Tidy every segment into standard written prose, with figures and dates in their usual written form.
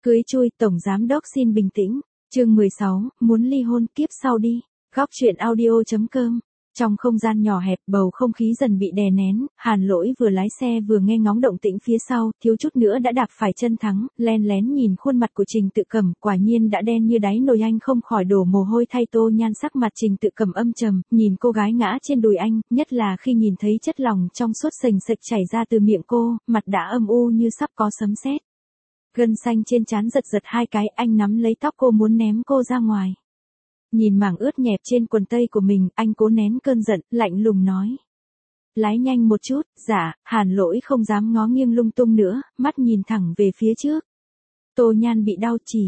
Cưới chui, Tổng Giám Đốc xin bình tĩnh. Chương 16, muốn ly hôn kiếp sau đi. Góc truyện audio.com. Trong không gian nhỏ hẹp, bầu không khí dần bị đè nén, Hàn Lỗi vừa lái xe vừa nghe ngóng động tĩnh phía sau, thiếu chút nữa đã đạp phải chân thắng, len lén nhìn khuôn mặt của Trình Tự Cẩm, quả nhiên đã đen như đáy nồi, anh không khỏi đổ mồ hôi thay Tô Nhan. Sắc mặt Trình Tự Cẩm âm trầm, nhìn cô gái ngã trên đùi anh, nhất là khi nhìn thấy chất lỏng trong suốt sềnh sệch chảy ra từ miệng cô, mặt đã âm u như sắp có sấm sét. Gân xanh trên trán giật giật hai cái, anh nắm lấy tóc cô muốn ném cô ra ngoài. Nhìn mảng ướt nhẹp trên quần tây của mình, anh cố nén cơn giận, lạnh lùng nói. Lái nhanh một chút. Dạ. Hàn Lỗi không dám ngó nghiêng lung tung nữa, mắt nhìn thẳng về phía trước. Tô Nhan bị đau chỉ,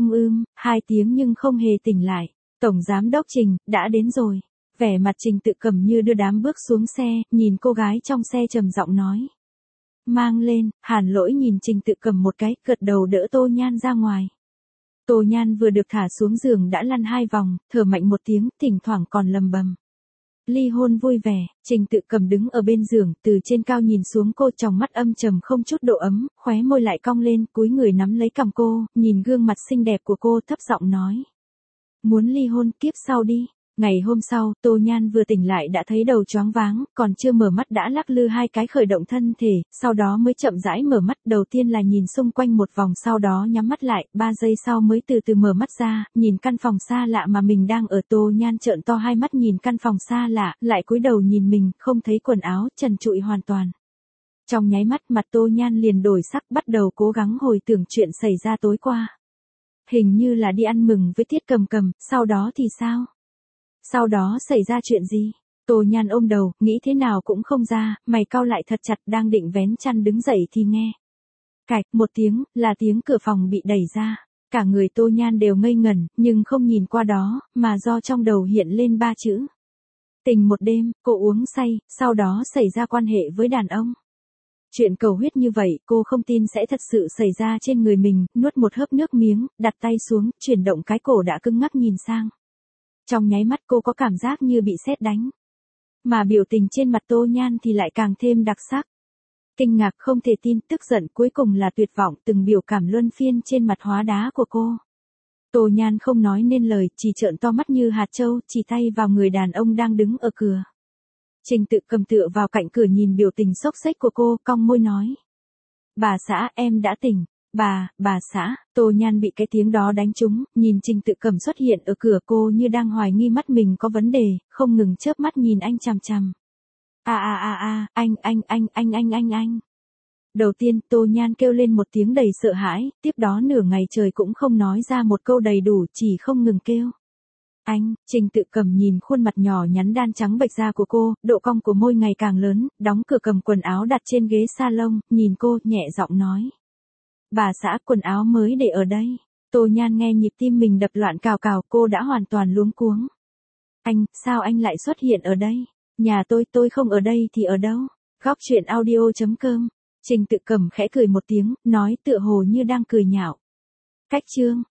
hai tiếng nhưng không hề tỉnh lại. Tổng Giám Đốc Trình, đã đến rồi. Vẻ mặt Trình Tự Cẩm như đưa đám bước xuống xe, nhìn cô gái trong xe trầm giọng nói. Mang lên. Hàn Lỗi nhìn Trình Tự Cẩm một cái, gật đầu đỡ Tô Nhan ra ngoài. Tô Nhan vừa được thả xuống giường đã lăn 2 vòng, thở mạnh một tiếng, thỉnh thoảng còn lầm bầm. Ly hôn vui vẻ. Trình Tự Cẩm đứng ở bên giường, từ trên cao nhìn xuống cô, trong mắt âm trầm không chút độ ấm, khóe môi lại cong lên, cúi người nắm lấy cằm cô, nhìn gương mặt xinh đẹp của cô, thấp giọng nói. Muốn ly hôn kiếp sau đi. Ngày hôm sau, Tô Nhan vừa tỉnh lại đã thấy đầu choáng váng, còn chưa mở mắt đã lắc lư 2 cái khởi động thân thể, sau đó mới chậm rãi mở mắt, đầu tiên là nhìn xung quanh một vòng, sau đó nhắm mắt lại, 3 giây sau mới từ từ mở mắt ra, nhìn căn phòng xa lạ mà mình đang ở. Tô Nhan trợn to hai mắt nhìn căn phòng xa lạ, lại cúi đầu nhìn mình, không thấy quần áo, trần trụi hoàn toàn. Trong nháy mắt mặt Tô Nhan liền đổi sắc, bắt đầu cố gắng hồi tưởng chuyện xảy ra tối qua. Hình như là đi ăn mừng với Tiết Cầm Cầm, sau đó thì sao? Sau đó xảy ra chuyện gì? Tô Nhan ôm đầu, nghĩ thế nào cũng không ra, mày cau lại thật chặt, đang định vén chăn đứng dậy thì nghe. Cạch, một tiếng, là tiếng cửa phòng bị đẩy ra. Cả người Tô Nhan đều ngây ngẩn, nhưng không nhìn qua đó, mà do trong đầu hiện lên 3 chữ. Tình một đêm, cô uống say, sau đó xảy ra quan hệ với đàn ông. Chuyện cầu huyết như vậy, cô không tin sẽ thật sự xảy ra trên người mình, nuốt một hớp nước miếng, đặt tay xuống, chuyển động cái cổ đã cứng ngắc nhìn sang. Trong nháy mắt cô có cảm giác như bị sét đánh. Mà biểu tình trên mặt Tô Nhan thì lại càng thêm đặc sắc. Kinh ngạc, không thể tin, tức giận, cuối cùng là tuyệt vọng, từng biểu cảm luân phiên trên mặt hóa đá của cô. Tô Nhan không nói nên lời, chỉ trợn to mắt như hạt trâu, chỉ tay vào người đàn ông đang đứng ở cửa. Trình Tự Cẩm tựa vào cạnh cửa nhìn biểu tình xốc xếch của cô, cong môi nói. Bà xã, em đã tỉnh. Bà xã. Tô Nhan bị cái tiếng đó đánh trúng, nhìn Trình Tự Cẩm xuất hiện ở cửa, cô như đang hoài nghi mắt mình có vấn đề, không ngừng chớp mắt nhìn anh chằm chằm. Anh. Đầu tiên, Tô Nhan kêu lên một tiếng đầy sợ hãi, tiếp đó nửa ngày trời cũng không nói ra một câu đầy đủ, chỉ không ngừng kêu. Anh. Trình Tự Cẩm nhìn khuôn mặt nhỏ nhắn đan trắng bệch da của cô, độ cong của môi ngày càng lớn, đóng cửa, cầm quần áo đặt trên ghế salon, nhìn cô, nhẹ giọng nói. Bà xã, quần áo mới để ở đây. Tô Nhan nghe nhịp tim mình đập loạn cào cào, cô đã hoàn toàn luống cuống. Anh, sao anh lại xuất hiện ở đây? Nhà tôi không ở đây thì ở đâu? Góc truyện audio.com. Trình Tự Cẩm khẽ cười một tiếng, nói tựa hồ như đang cười nhạo. Cách chương.